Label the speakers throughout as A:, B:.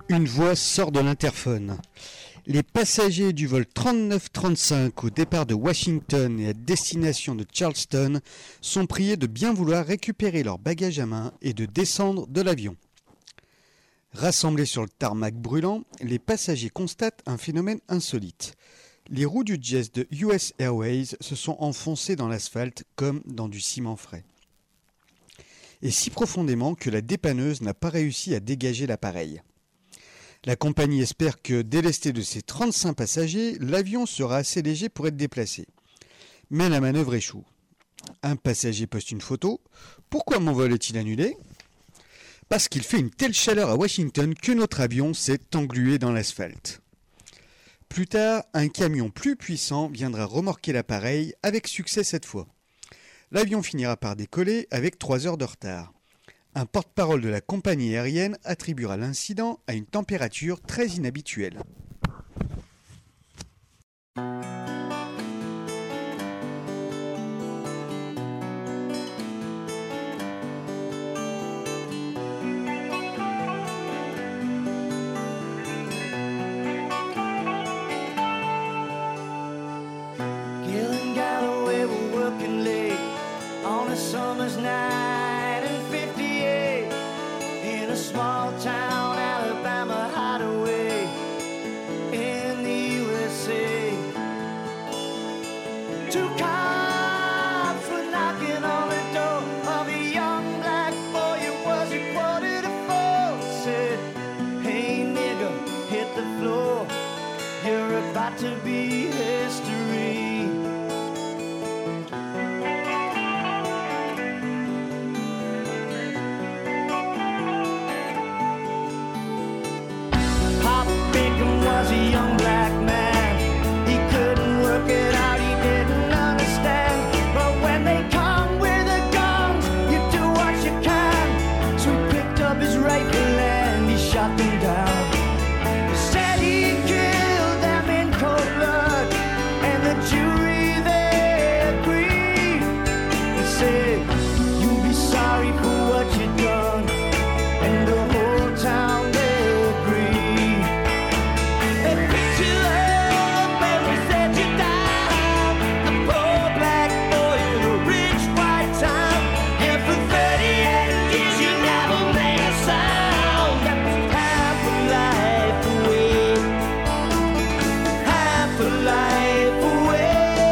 A: Une voix sort de l'interphone. Les passagers du vol 3935 au départ de Washington et à destination de Charleston sont priés de bien vouloir récupérer leurs bagages à main et de descendre de l'avion. Rassemblés sur le tarmac brûlant, les passagers constatent un phénomène insolite. Les roues du jet de US Airways se sont enfoncées dans l'asphalte comme dans du ciment frais. Et si profondément que la dépanneuse n'a pas réussi à dégager l'appareil. La compagnie espère que, délesté de ses 35 passagers, l'avion sera assez léger pour être déplacé. Mais la manœuvre échoue. Un passager poste une photo. Pourquoi mon vol est-il annulé ? Parce qu'il fait une telle chaleur à Washington que notre avion s'est englué dans l'asphalte. Plus tard, un camion plus puissant viendra remorquer l'appareil, avec succès cette fois. L'avion finira par décoller avec 3 heures de retard. Un porte-parole de la compagnie aérienne attribuera l'incident à une température très inhabituelle.
B: Gil and Galloway were working late on a summer's night in 58 in a small town Alabama hideaway in the USA. 2 cops were knocking on the door of a young black boy. It was a 3:45. Said, "Hey nigga, hit the floor. You're about to be history." Pop Bacon was a young black man. He couldn't work it out, he didn't understand. But when they come with the guns, you do what you can. So he picked up his rifle and he shot them down. He said he killed them in cold blood, and the jury they agreed. He said, "You'll be sorry for what you done," and the whole town they agreed. They picked you up and they set you down. A poor black boy in a rich white town. And for 38 years you never made a sound. That was half a life away. Half a life away.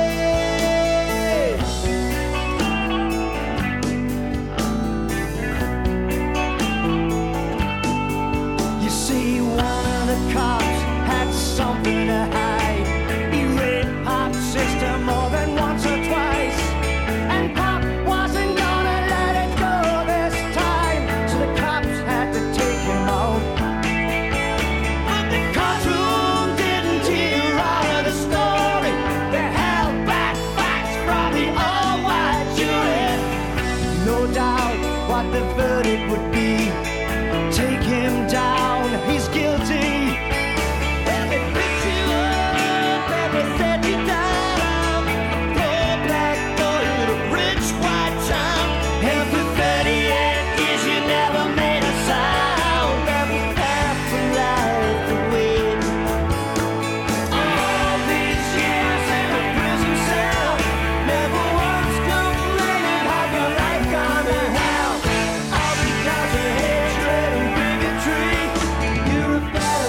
B: You see, one of the cops had something to hide. He raped Pop's sister more than once or twice, and Pop wasn't gonna let it go this time, so the cops had to take him out. But the courtroom didn't hear all of the story. They held back facts from the all-white jury. No doubt what the verdict would be. Take him down, he's guilty. Well, they picked you up and they set you down. Poor black boy in a rich white town. And for 38 years you never made a sound. That was half a life away. All these years in a prison cell, never once complaining how your life gone to hell. All because of hatred and bigotry. You're a better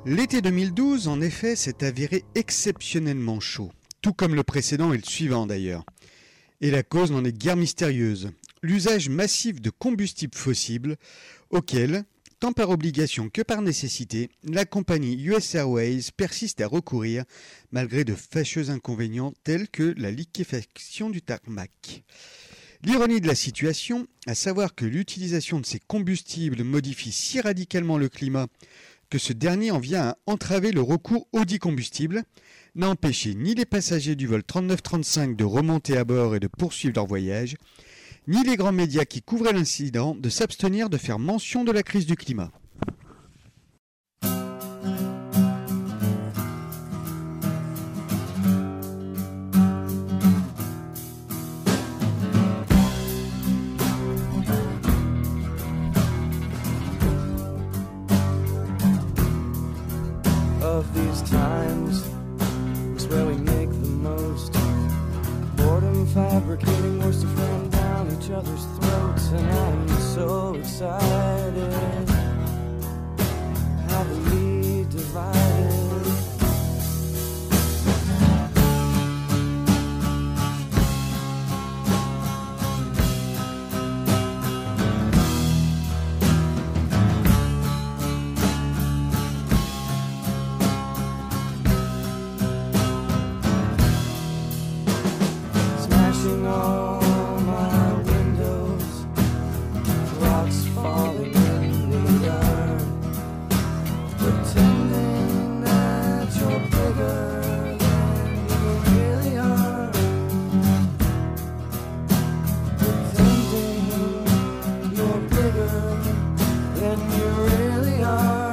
A: L'été 2012, en effet, s'est avéré exceptionnellement chaud, tout comme le précédent et le suivant d'ailleurs. Et la cause n'en est guère mystérieuse. L'usage massif de combustibles fossiles auquel, tant par obligation que par nécessité, la compagnie US Airways persiste à recourir malgré de fâcheux inconvénients tels que la liquéfaction du tarmac. L'ironie de la situation, à savoir que l'utilisation de ces combustibles modifie si radicalement le climat que ce dernier en vient à entraver le recours audit combustible, n'a empêché ni les passagers du vol 3935 de remonter à bord et de poursuivre leur voyage, ni les grands médias qui couvraient l'incident de s'abstenir de faire mention de la crise du climat.
B: Of these times is where we make the most. Boredom fabricating words to ram down each other's throats, and I'm so excited. Happily divided. All my windows, rocks falling in the yard, pretending that you're bigger than you really are, pretending you're bigger than you really are.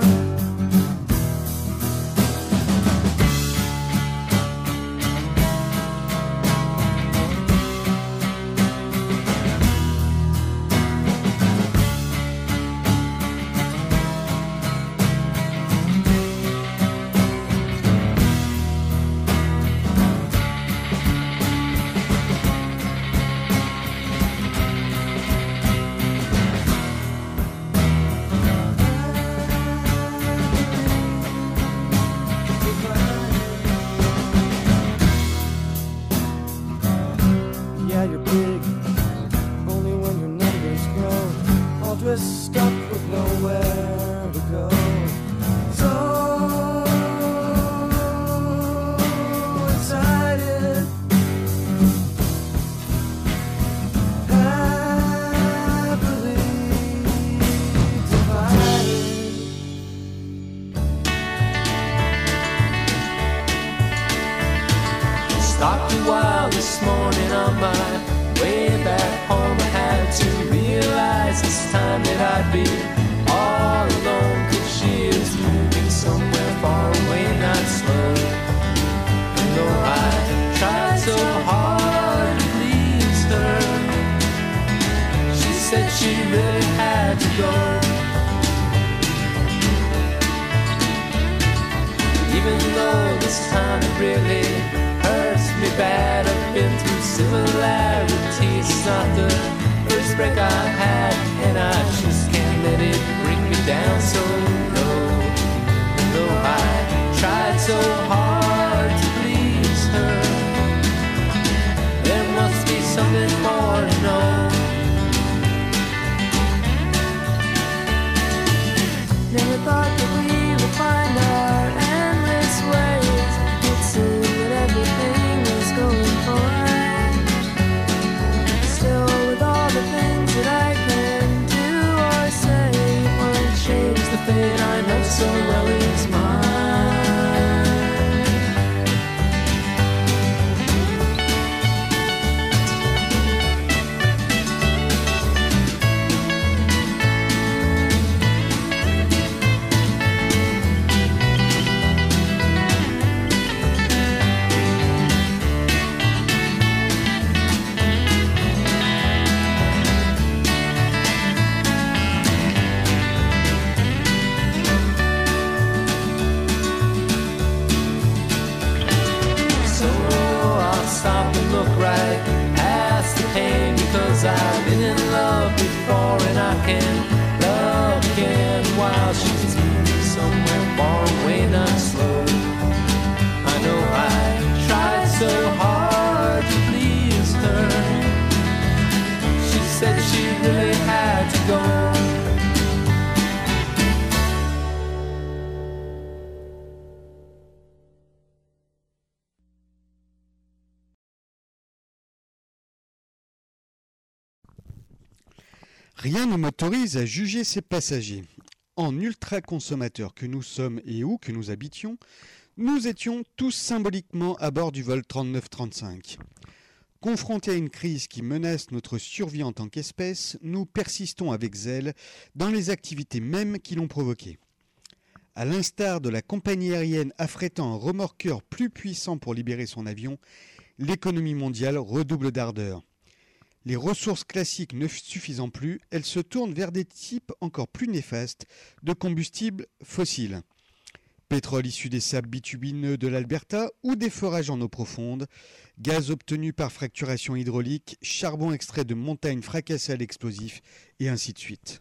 B: Yeah, you're big, only when your numbers grow. All just stuck with nowhere to go. So excited, happily divided. Stopped a while this morning on my way back home. I had to realize this time that I'd be all alone, 'cause she is moving somewhere far away, not slow. And though I tried so hard to please her, she said she really had to go. Even though this time it really hurts me bad, I've been through similarities. It's not the first break I've had, and I just can't let it bring me down so low. Though I tried so hard to please her, there must be something more to know. Never thought that we would find our endless ways. It seemed that everything was going fine. Still, with all the things that I can do or say, won't change the fate I know so well is mine. I've been in love before, and I can love again while she's moving somewhere far away.
A: Rien ne m'autorise à juger ces passagers. En ultra-consommateurs que nous sommes et où que nous habitions, nous étions tous symboliquement à bord du vol 3935. Confrontés à une crise qui menace notre survie en tant qu'espèce, nous persistons avec zèle dans les activités mêmes qui l'ont provoquée. À l'instar de la compagnie aérienne affrétant un remorqueur plus puissant pour libérer son avion, l'économie mondiale redouble d'ardeur. Les ressources classiques ne suffisant plus, elles se tournent vers des types encore plus néfastes de combustibles fossiles. Pétrole issu des sables bitumineux de l'Alberta ou des forages en eau profonde, gaz obtenu par fracturation hydraulique, charbon extrait de montagnes fracassées à l'explosif, et ainsi de suite.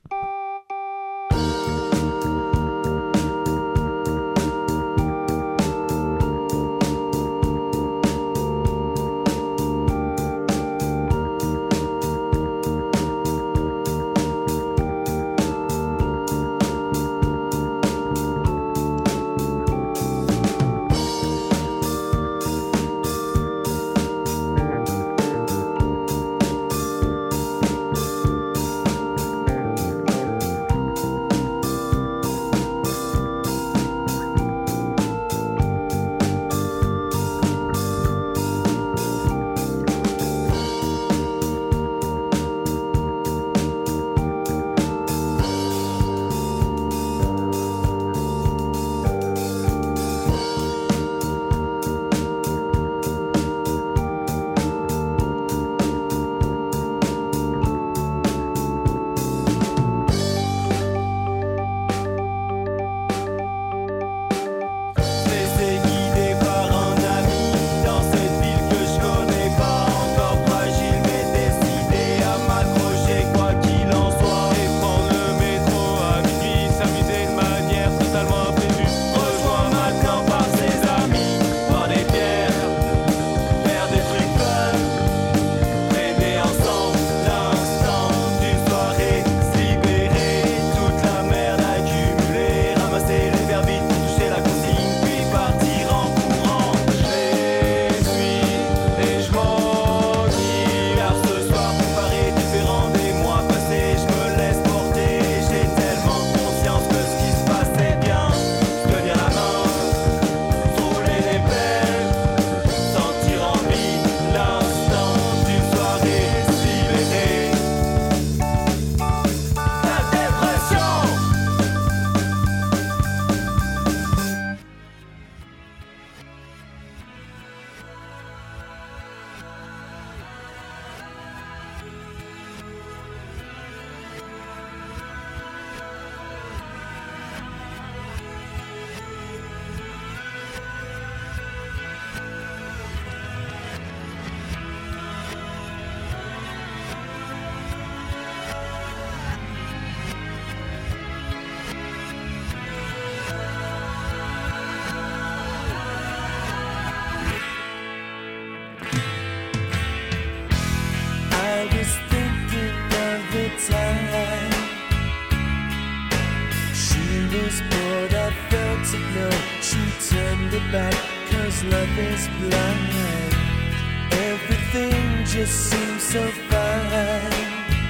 C: back, 'cause love is blind. Everything just seems so fine.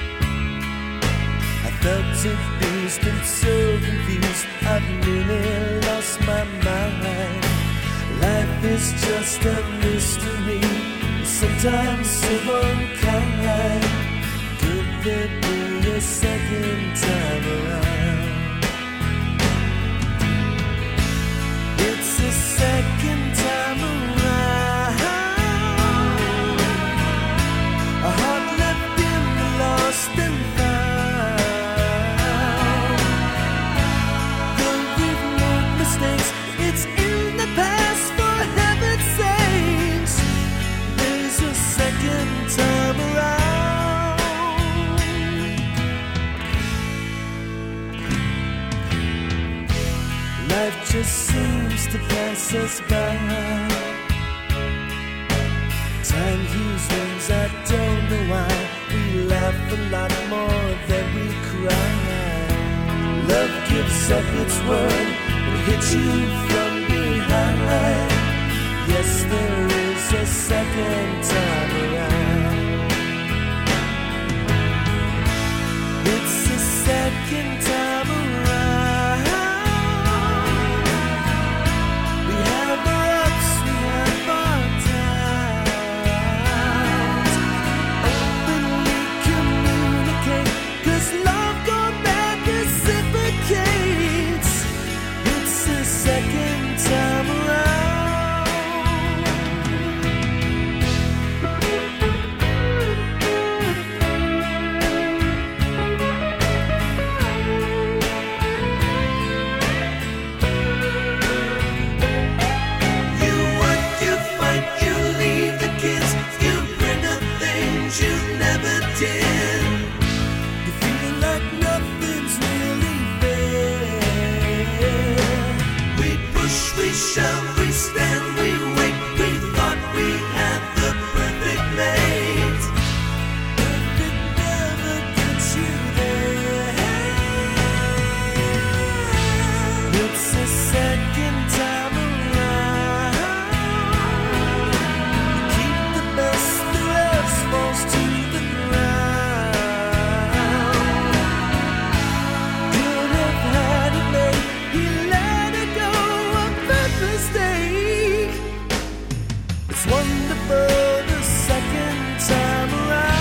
C: I felt abused and so confused, I've nearly lost my mind. Life is just a mystery, sometimes so unkind. Could there be a second time around? It's the second time around. A heart left in the lost and found. Though we've made mistakes, it's in the past, for heaven's sakes. There's a second time around. Life just seems to pass us by. Time heals wounds, I don't know why. We laugh a lot more than we cry. Love gives up its word, it hits you from behind. Yes, there is a second time around. second time around. We have our ups, we have our downs. Openly communicate, 'cause love gone bad reciprocates. It's the second time around. You work, you fight, you leave the kids, you bring up things you never did. You feel like nothing's really fair. We push, we shove, we stand, we wait. We thought we had the perfect mate. Perfect never gets you there. It's the second time around. Keep the best, the rest falls to the ground. Could have had it made, he let it go on purpose. Mistake. It's wonderful the second time around.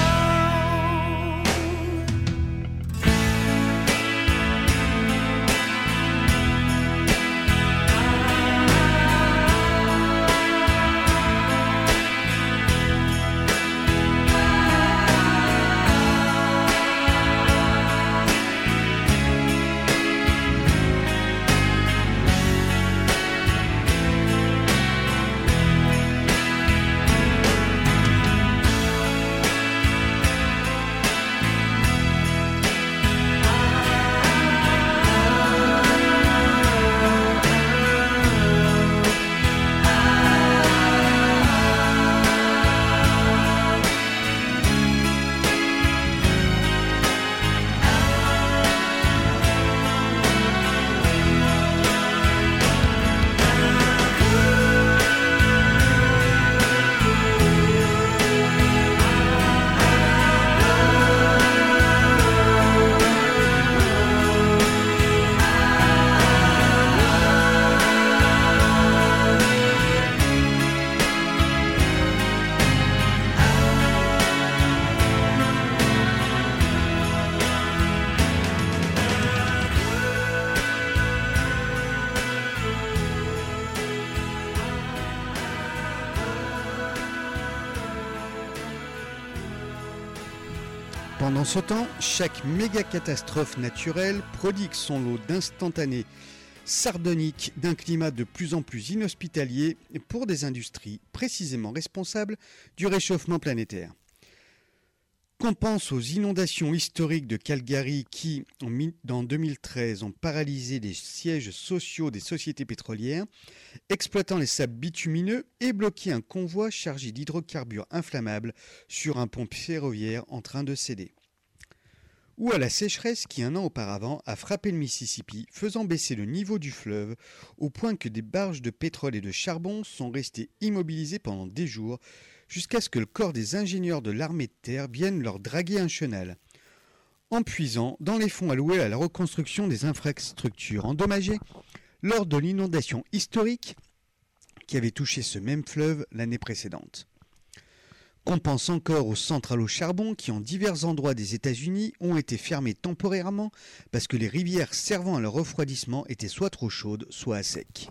A: Pendant ce temps, chaque méga catastrophe naturelle prodigue son lot d'instantanés sardoniques d'un climat de plus en plus inhospitalier pour des industries précisément responsables du réchauffement planétaire. Qu'on pense aux inondations historiques de Calgary qui, en 2013, ont paralysé les sièges sociaux des sociétés pétrolières, exploitant les sables bitumineux et bloqué un convoi chargé d'hydrocarbures inflammables sur un pont ferroviaire en train de céder. Ou à la sécheresse qui, un an auparavant, a frappé le Mississippi, faisant baisser le niveau du fleuve au point que des barges de pétrole et de charbon sont restées immobilisées pendant des jours, jusqu'à ce que le corps des ingénieurs de l'armée de terre vienne leur draguer un chenal, en puisant dans les fonds alloués à la reconstruction des infrastructures endommagées lors de l'inondation historique qui avait touché ce même fleuve l'année précédente. Qu'on pense encore aux centrales au charbon qui, en divers endroits des États-Unis, ont été fermées temporairement parce que les rivières servant à leur refroidissement étaient soit trop chaudes, soit à sec.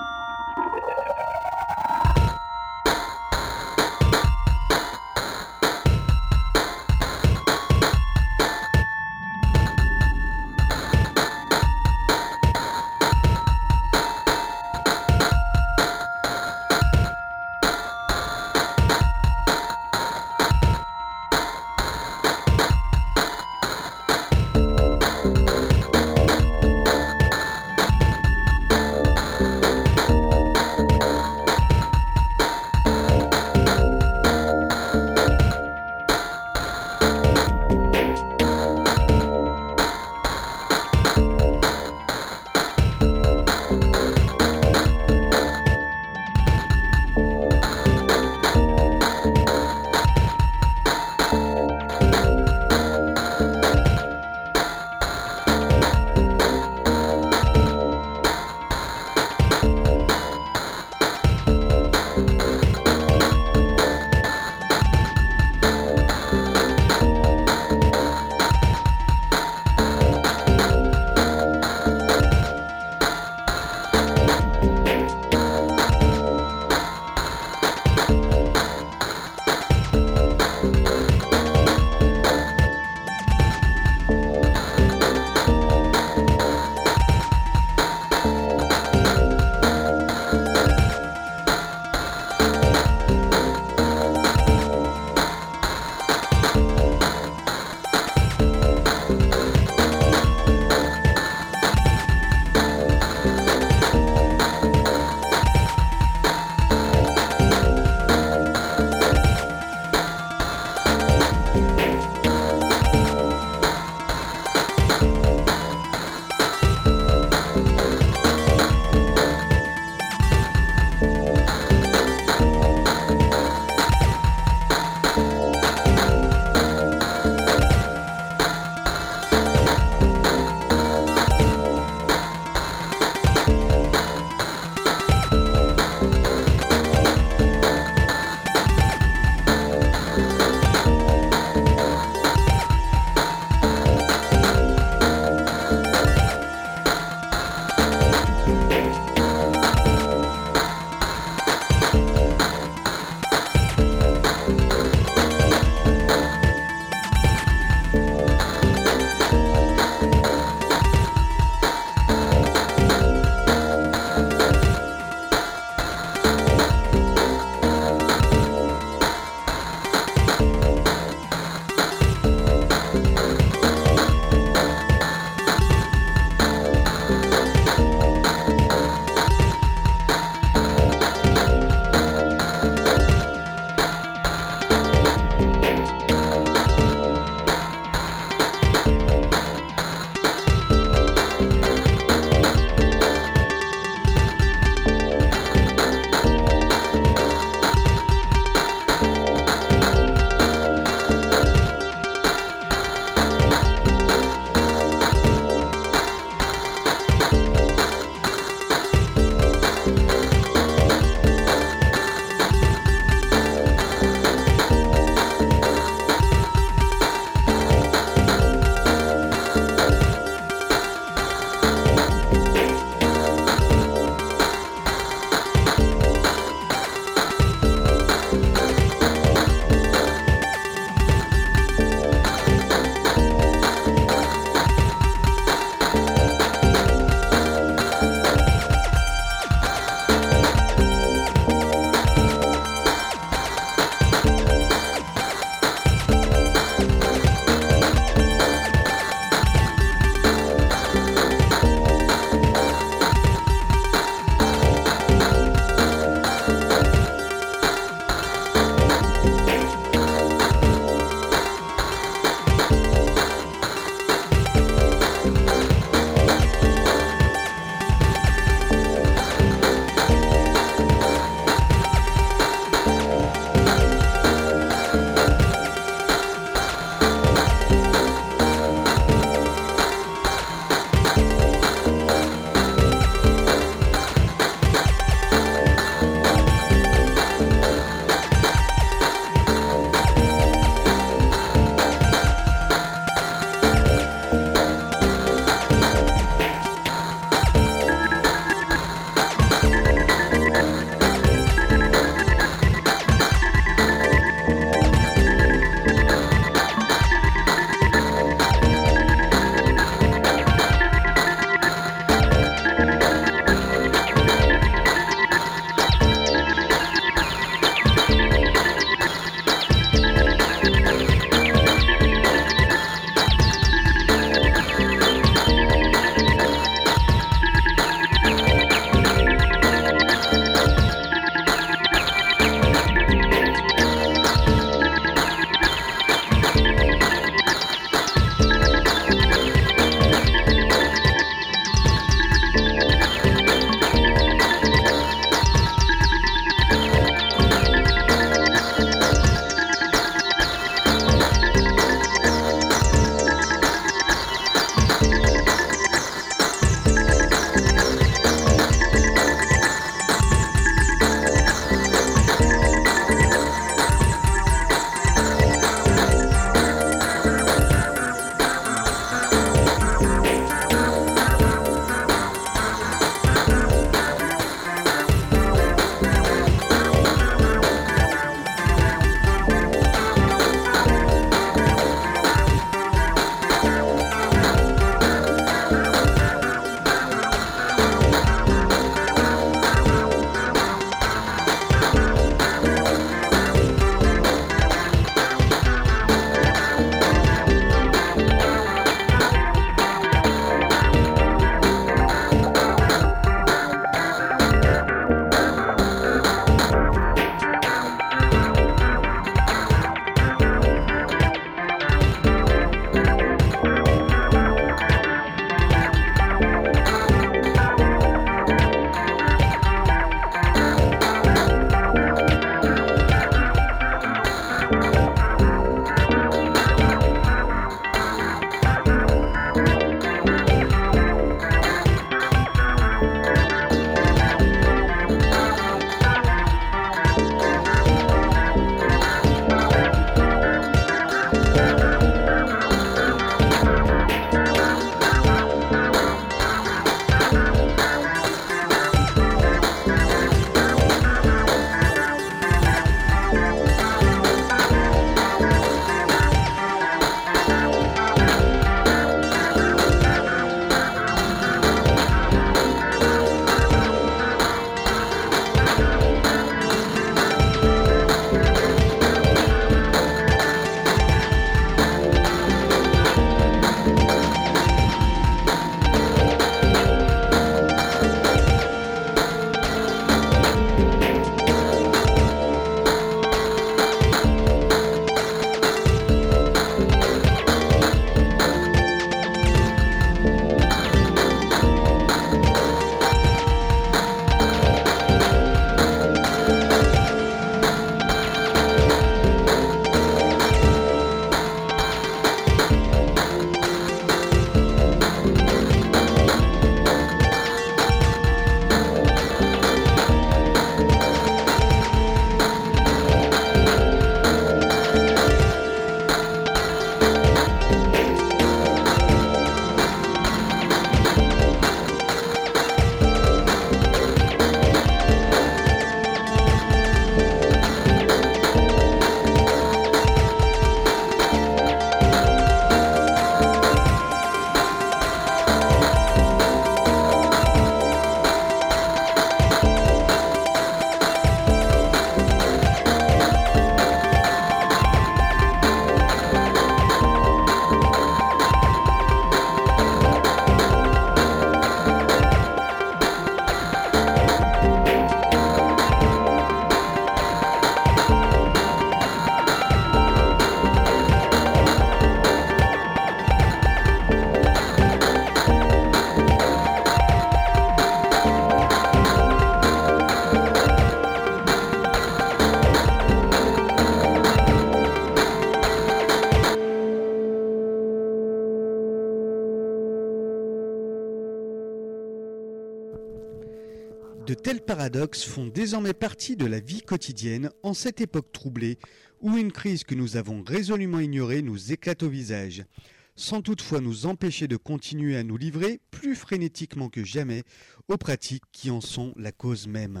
A: De tels paradoxes font désormais partie de la vie quotidienne en cette époque troublée où une crise que nous avons résolument ignorée nous éclate au visage, sans toutefois nous empêcher de continuer à nous livrer plus frénétiquement que jamais aux pratiques qui en sont la cause même.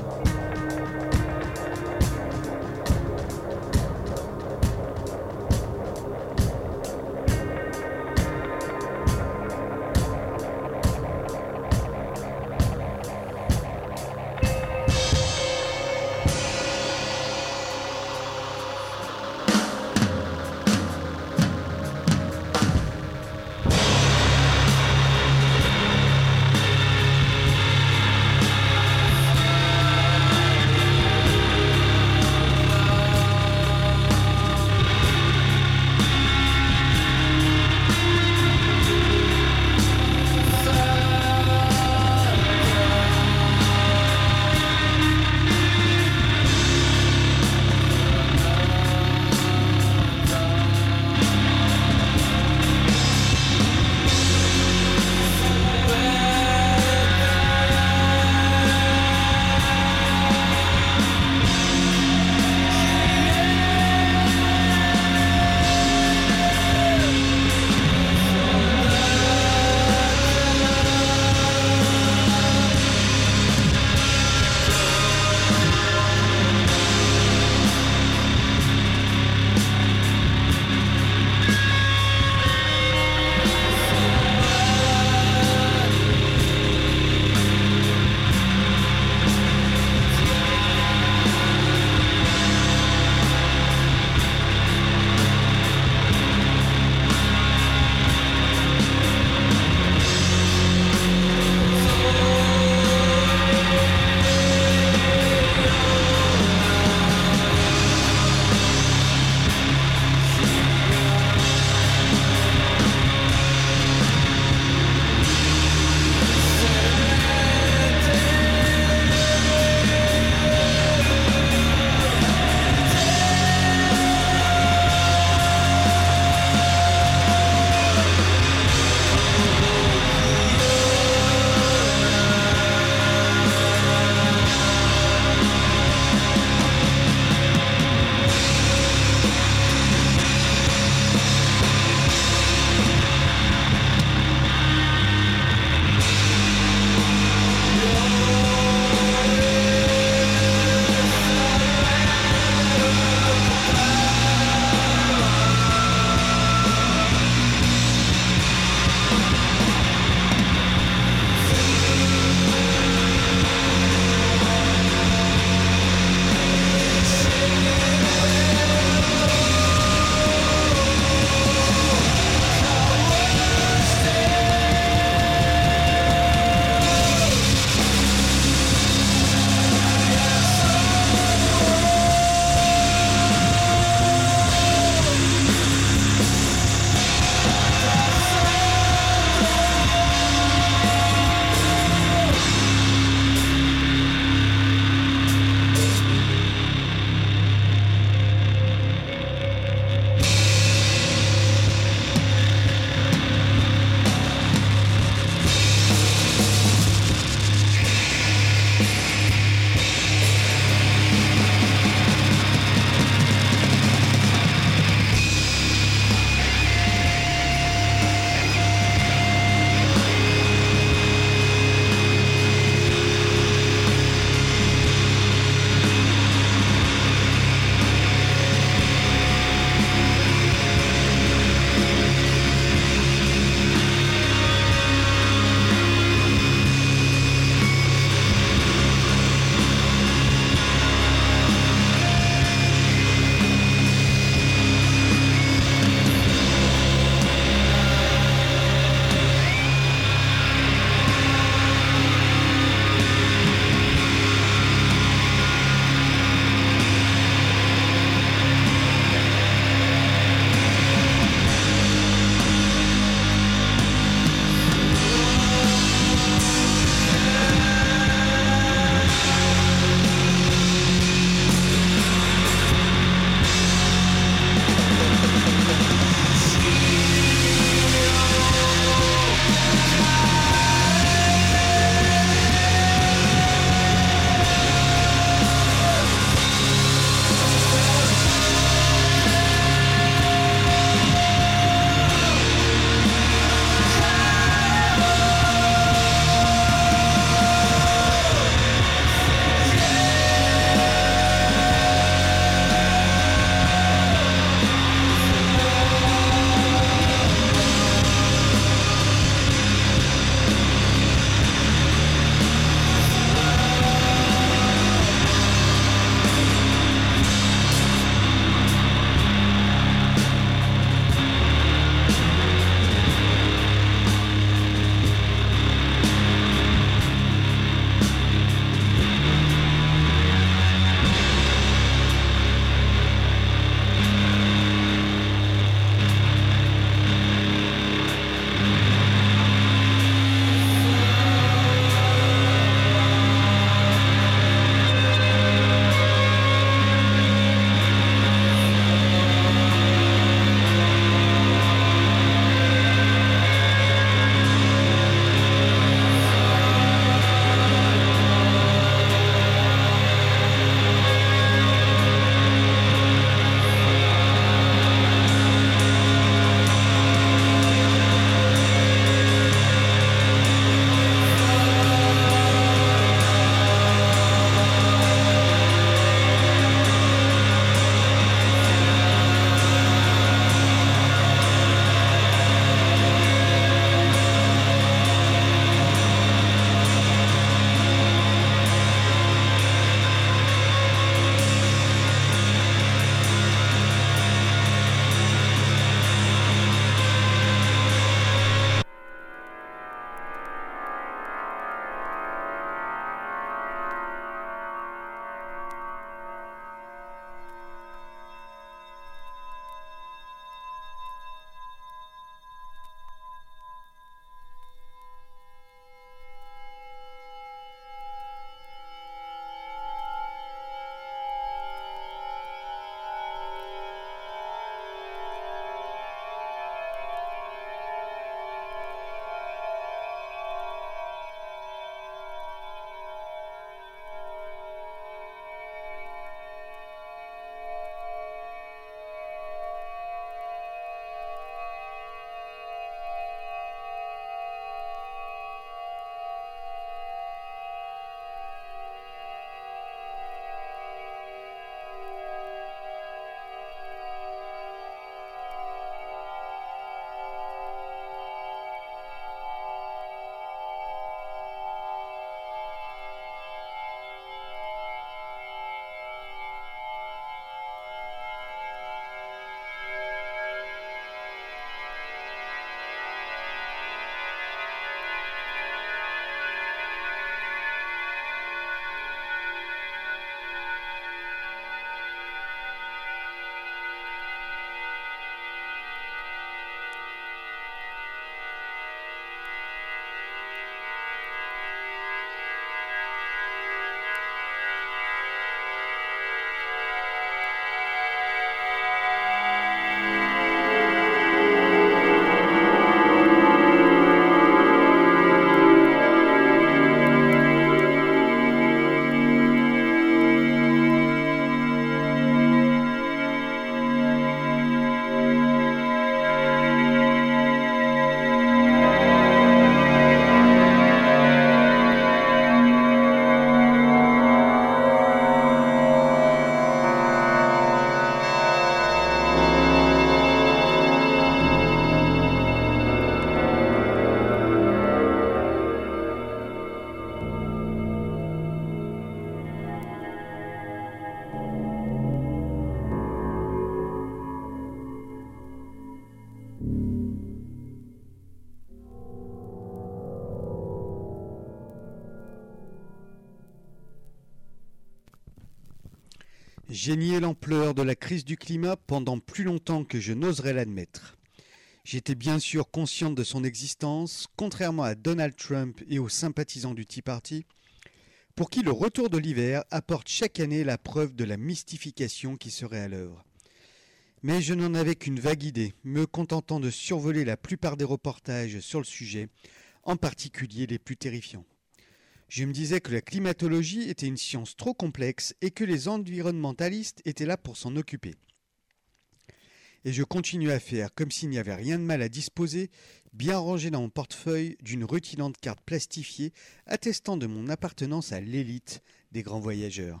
A: J'ai nié l'ampleur de la crise du climat pendant plus longtemps que je n'oserais l'admettre. J'étais bien sûr consciente de son existence, contrairement à Donald Trump et aux sympathisants du Tea Party, pour qui le retour de l'hiver apporte chaque année la preuve de la mystification qui serait à l'œuvre. Mais je n'en avais qu'une vague idée, me contentant de survoler la plupart des reportages sur le sujet, en particulier les plus terrifiants. Je me disais que la climatologie était une science trop complexe et que les environnementalistes étaient là pour s'en occuper. Et je continuais à faire comme s'il n'y avait rien de mal à disposer, bien rangé dans mon portefeuille d'une rutilante carte plastifiée attestant de mon appartenance à l'élite des grands voyageurs.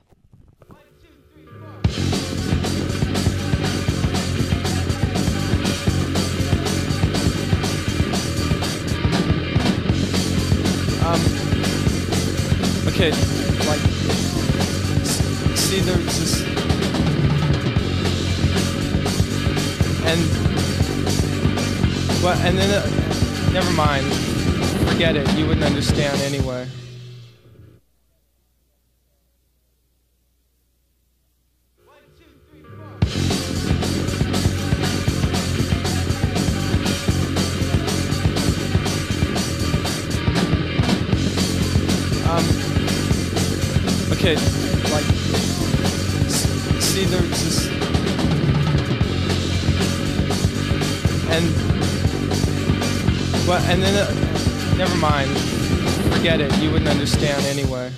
D: Okay, like, see, there's this, and then, never mind, forget it, you wouldn't understand anyway. Okay, like, see, there's this, and then, never mind, forget it, you wouldn't understand anyway.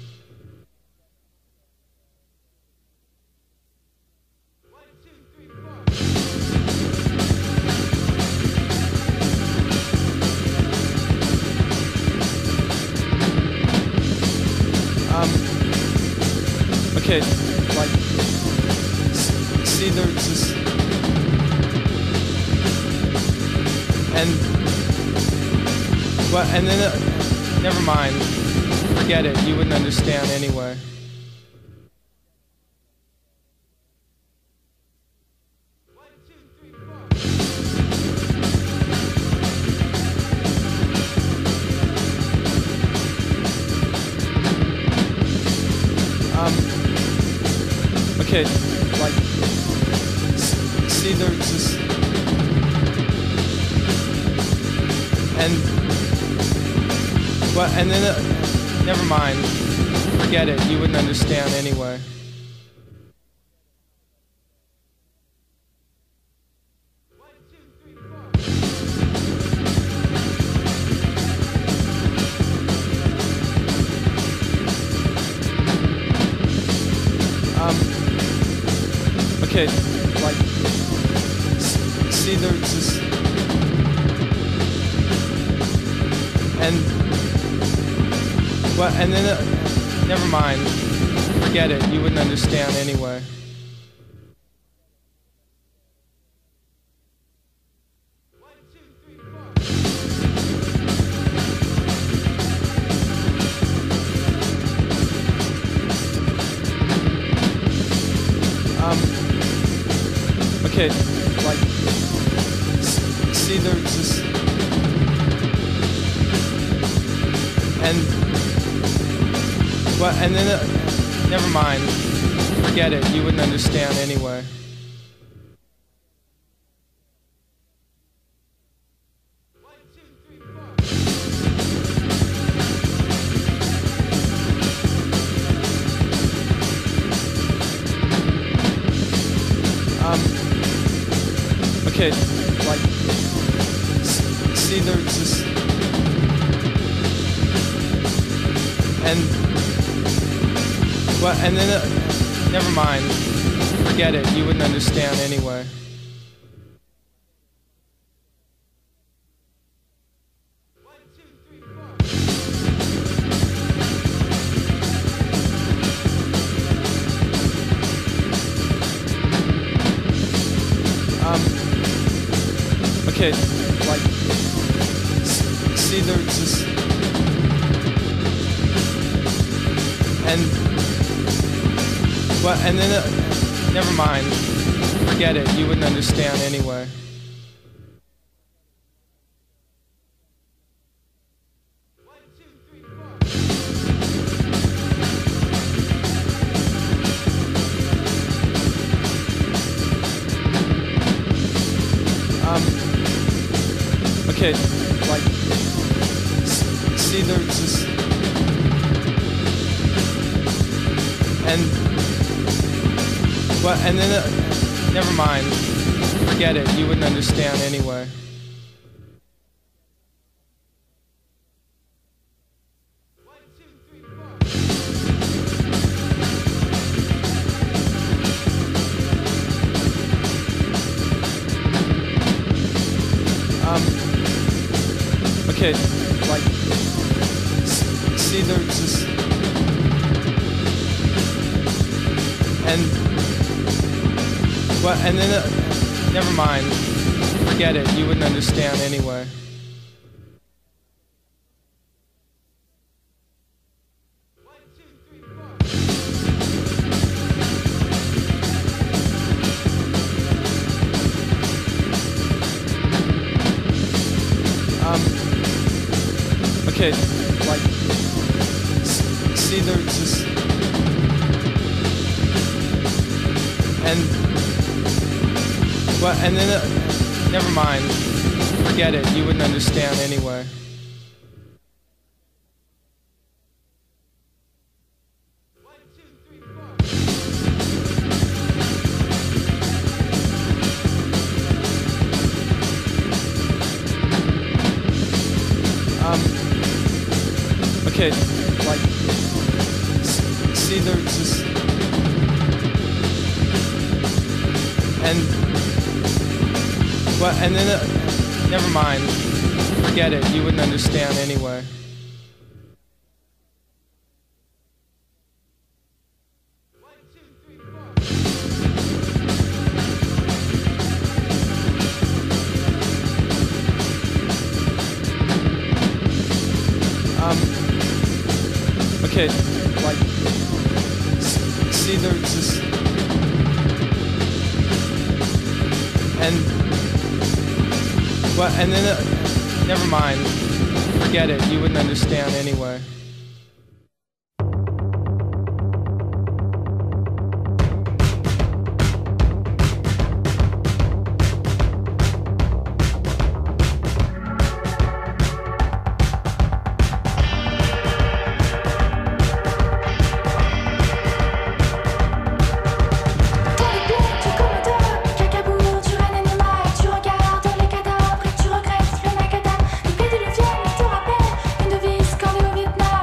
D: Okay, like, see, there's this, and then, never mind, forget it, you wouldn't understand anyway. Okay, like, see, there's this, and then, never mind, forget it, you wouldn't understand anyway. Okay, like, see, there's this, and then, never mind, forget it, you wouldn't understand anyway. Okay, like, see, there's this, and then, never mind, forget it, you wouldn't understand anyway. Okay, like, see, there's this, and then, never mind, forget it, you wouldn't understand anyway. Okay, like, see, there's this, and then, never mind, forget it, you wouldn't understand anyway. Okay, like, see, there's this, and then, never mind, forget it, you wouldn't understand anyway. Okay, like, see, there's this, and then, never mind, forget it, you wouldn't understand anyway. Okay, like, see, there's this, and then, never mind, forget it, you wouldn't understand anyway. Okay, like, see, there's this, and then, never mind, forget it, you wouldn't understand anyway. Okay, like, see, there's this, and then, never mind, forget it, you wouldn't understand anyway.
E: Vietnam, une devise scandée au Vietnam.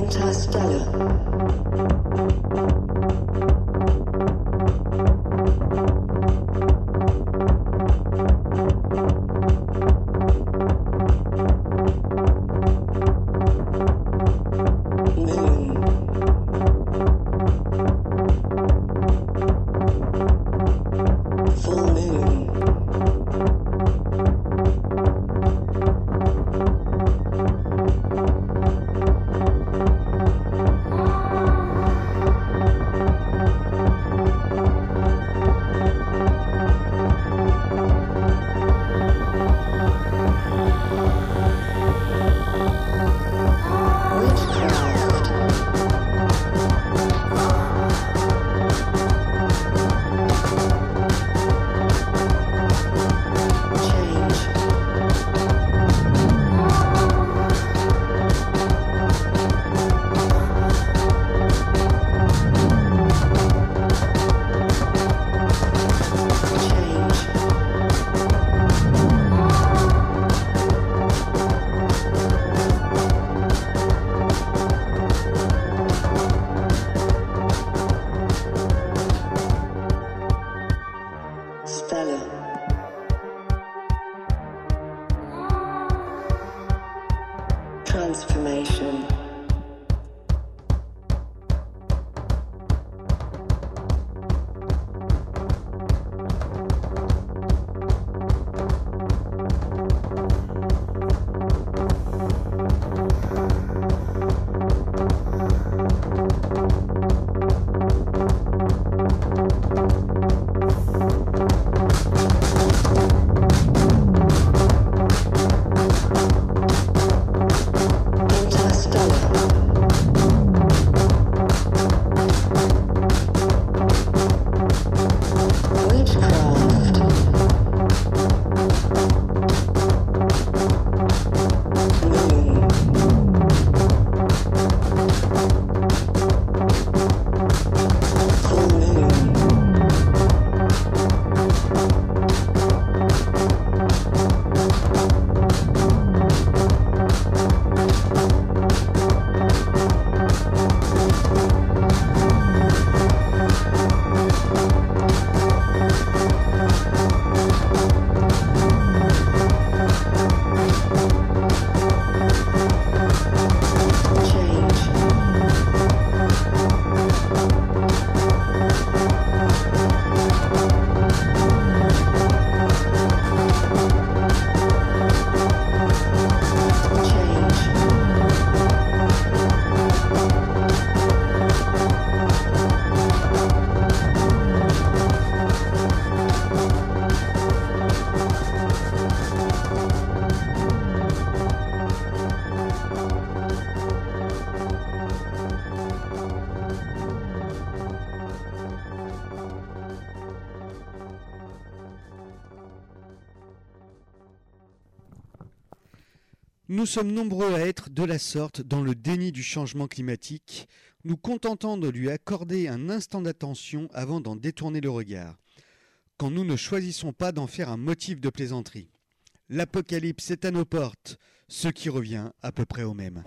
E: Interstellar. Transformation.
A: Nous sommes nombreux à être de la sorte dans le déni du changement climatique, nous contentant de lui accorder un instant d'attention avant d'en détourner le regard, quand nous ne choisissons pas d'en faire un motif de plaisanterie. L'apocalypse est à nos portes, ce qui revient à peu près au même.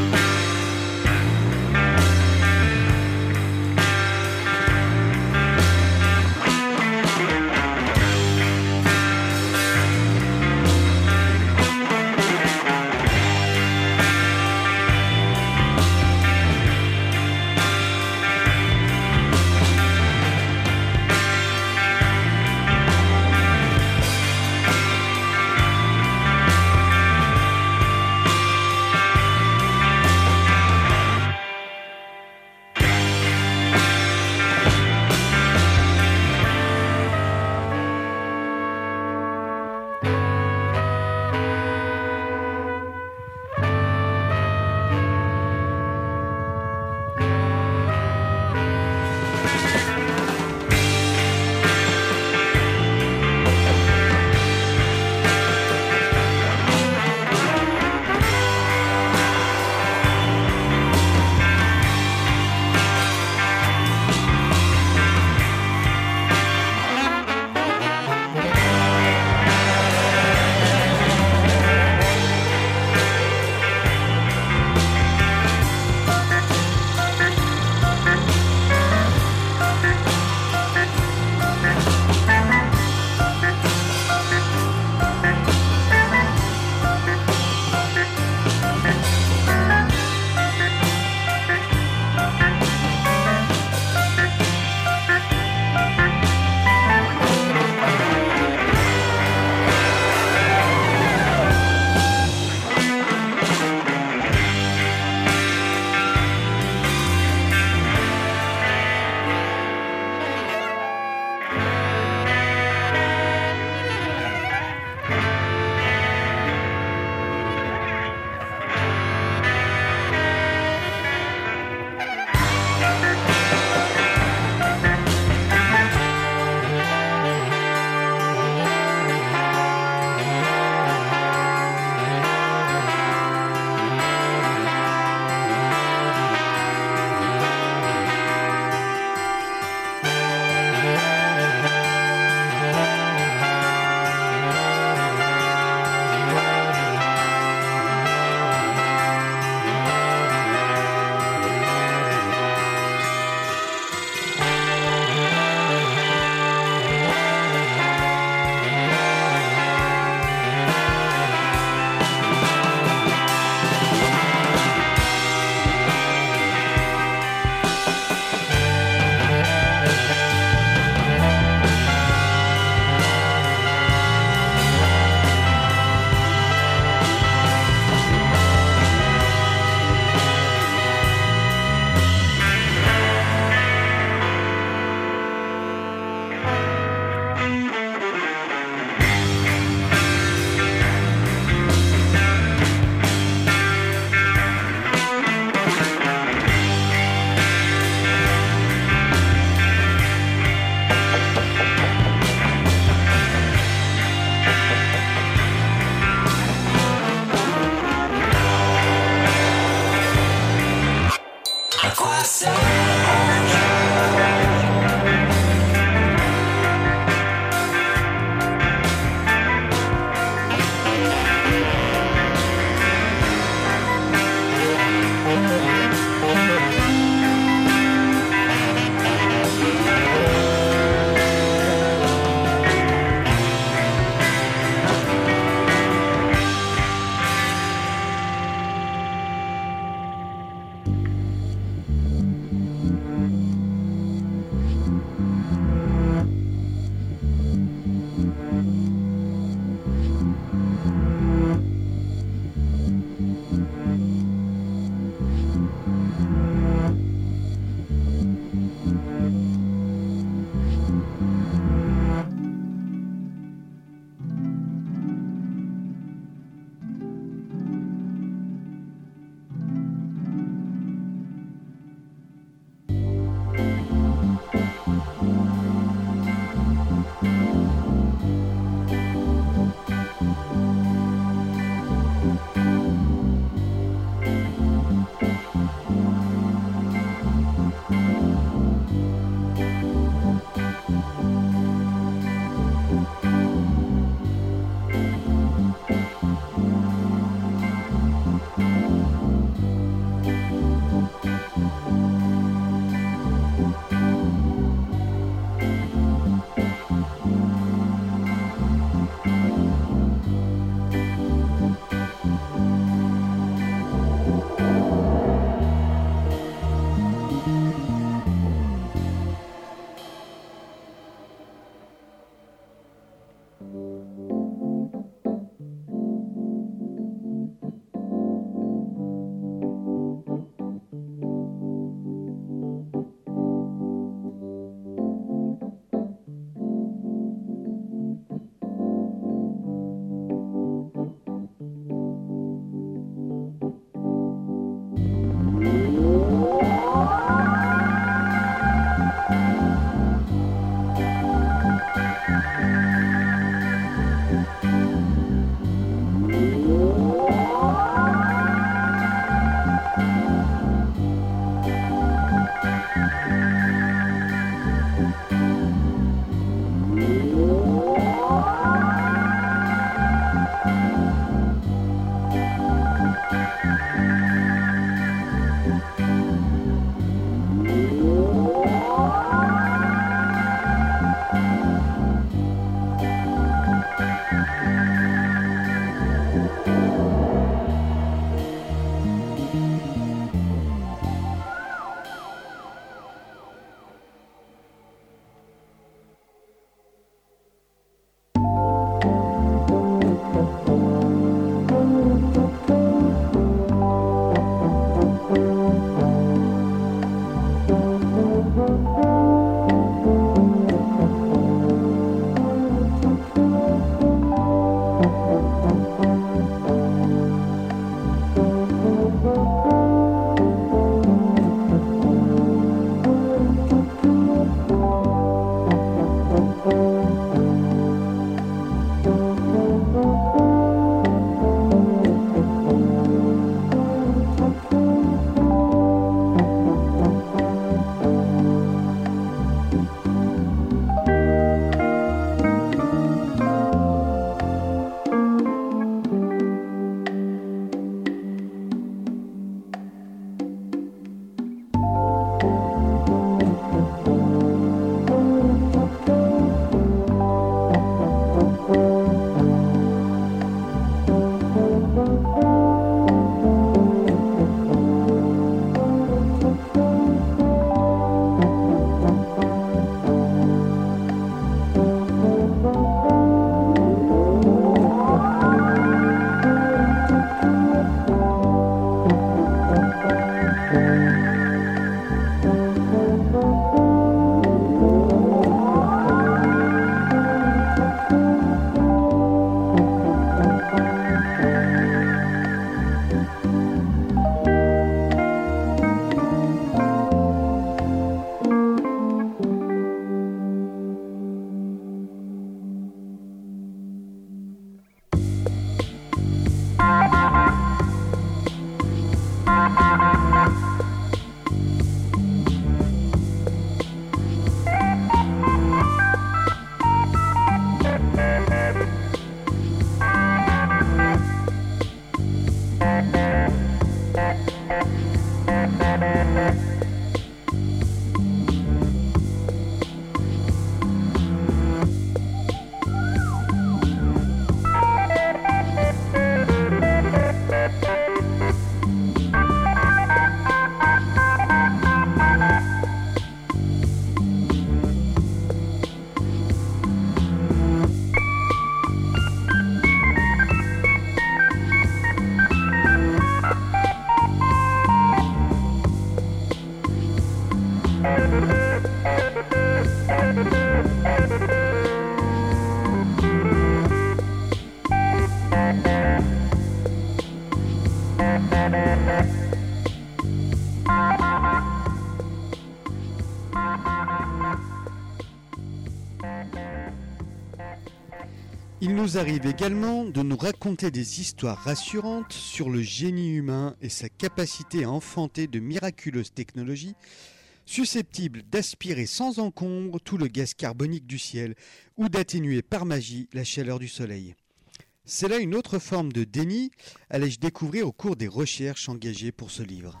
A: nous arrive également de nous raconter des histoires rassurantes sur le génie humain et sa capacité à enfanter de miraculeuses technologies susceptibles d'aspirer sans encombre tout le gaz carbonique du ciel ou d'atténuer par magie la chaleur du soleil. C'est là une autre forme de déni, allais-je découvrir au cours des recherches engagées pour ce livre.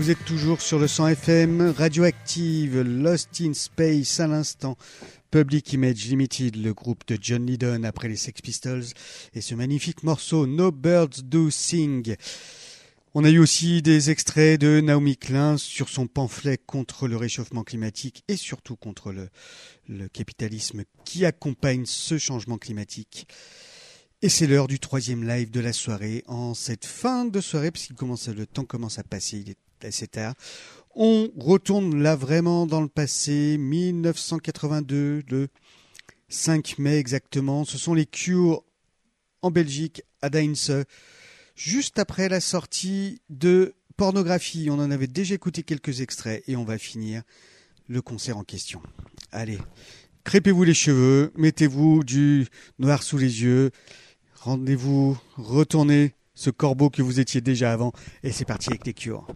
A: vous êtes toujours sur le 100 FM, Radioactive, Lost in Space à l'instant, Public Image Limited, le groupe de John Lydon après les Sex Pistols, et ce magnifique morceau No Birds Do Sing. On a eu aussi des extraits de Naomi Klein sur son pamphlet contre le réchauffement climatique et surtout contre le capitalisme qui accompagne ce changement climatique. Et c'est l'heure du troisième live de la soirée. En cette fin de soirée, puisque le temps commence à passer, il est assez tard. On retourne là vraiment dans le passé, 1982, le 5 mai exactement. Ce sont les Cure en Belgique, à Deinse, juste après la sortie de Pornographie. On en avait déjà écouté quelques extraits et on va finir le concert en question. Allez, crêpez-vous les cheveux, mettez-vous du noir sous les yeux. Rendez-vous, retournez ce corbeau que vous étiez déjà avant. Et c'est parti avec les Cure.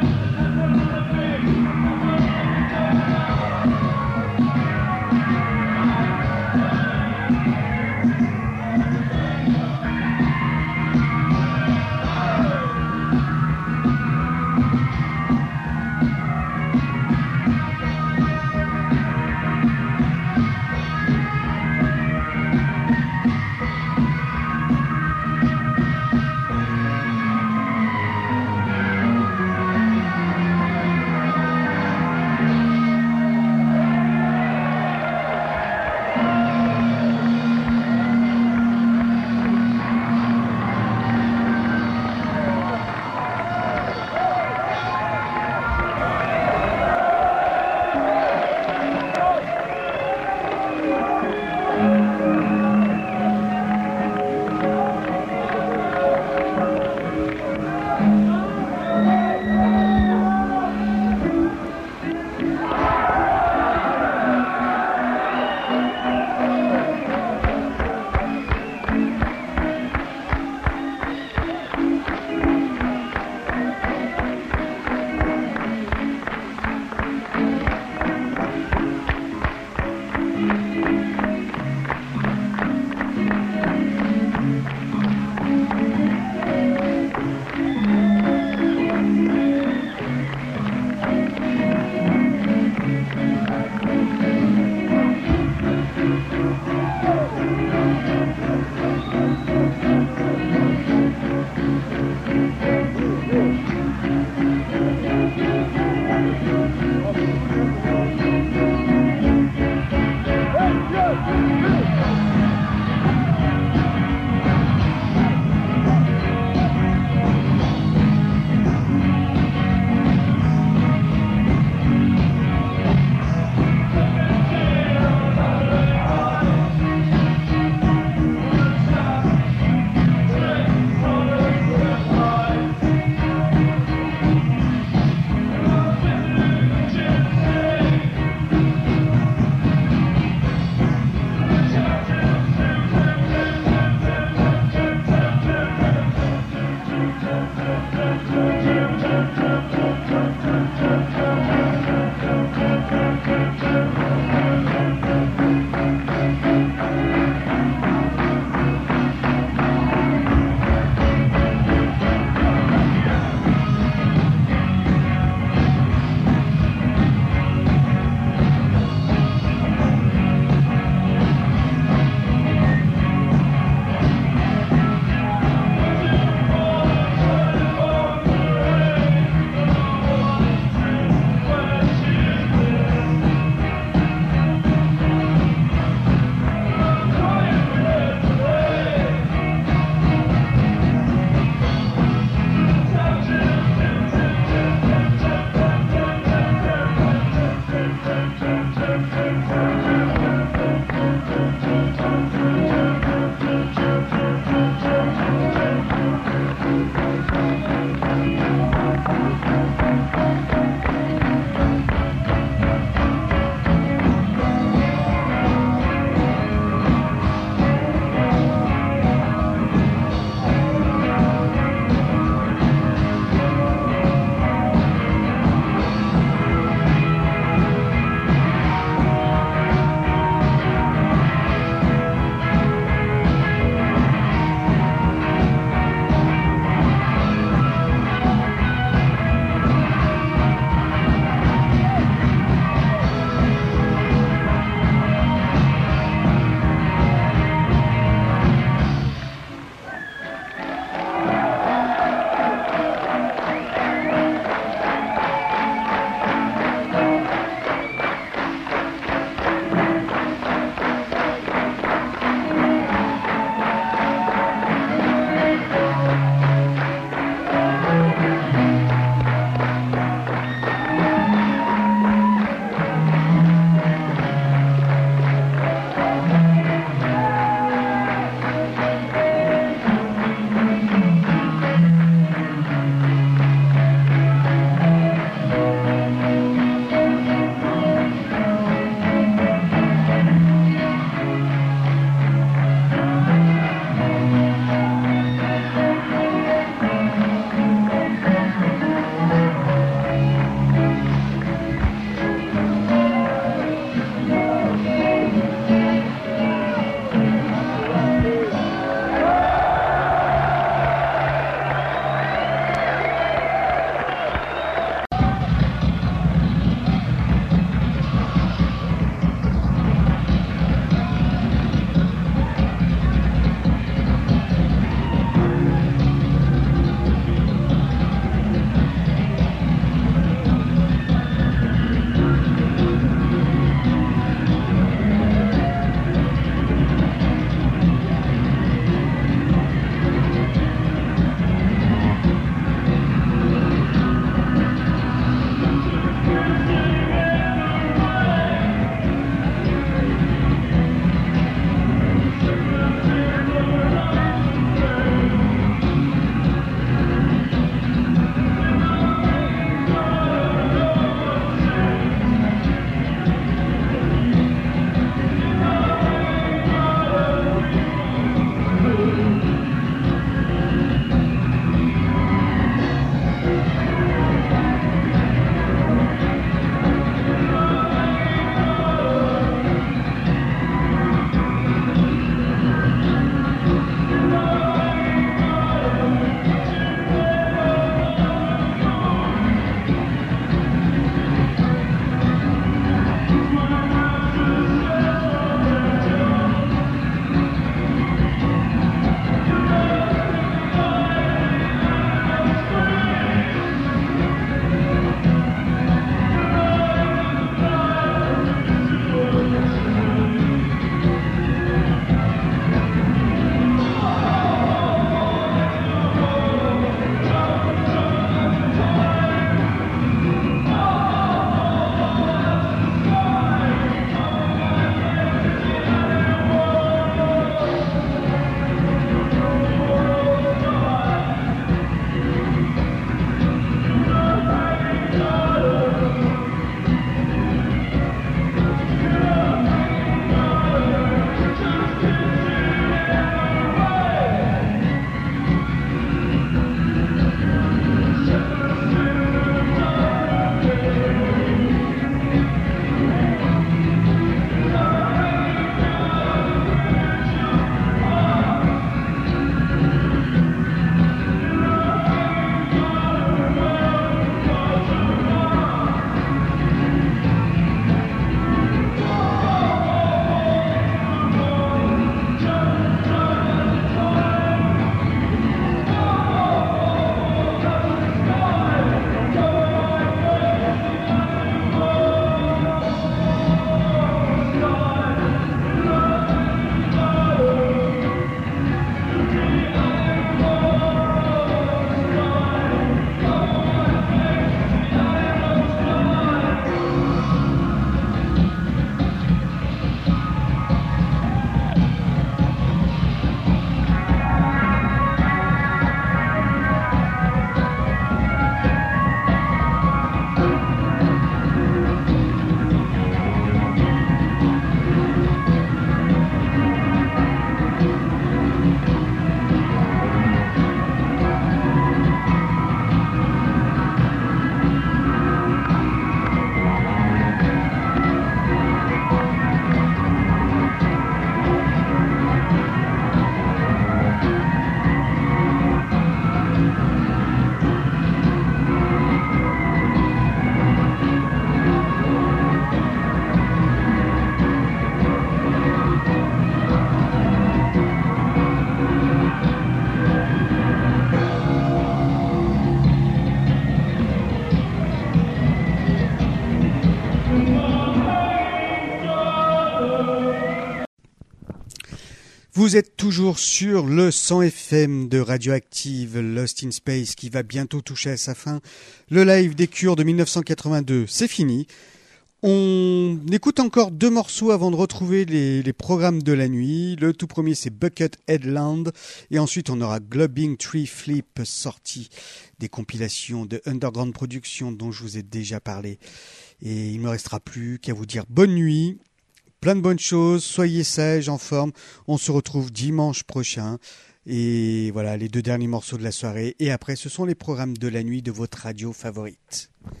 A: Vous êtes toujours sur le 100 FM de Radioactive Lost in Space qui va bientôt toucher à sa fin. Le live des Cures de 1982, c'est fini. On écoute encore 2 morceaux avant de retrouver les programmes de la nuit. Le tout premier, c'est Bucket Headland. Et ensuite, on aura Globing Tree Flip, sorti des compilations de Underground Productions dont je vous ai déjà parlé. Et il ne me restera plus qu'à vous dire bonne nuit, plein de bonnes choses, soyez sages, en forme. On se retrouve dimanche prochain. Et voilà, les 2 derniers morceaux de la soirée. Et après, ce sont les programmes de la nuit de votre radio favorite.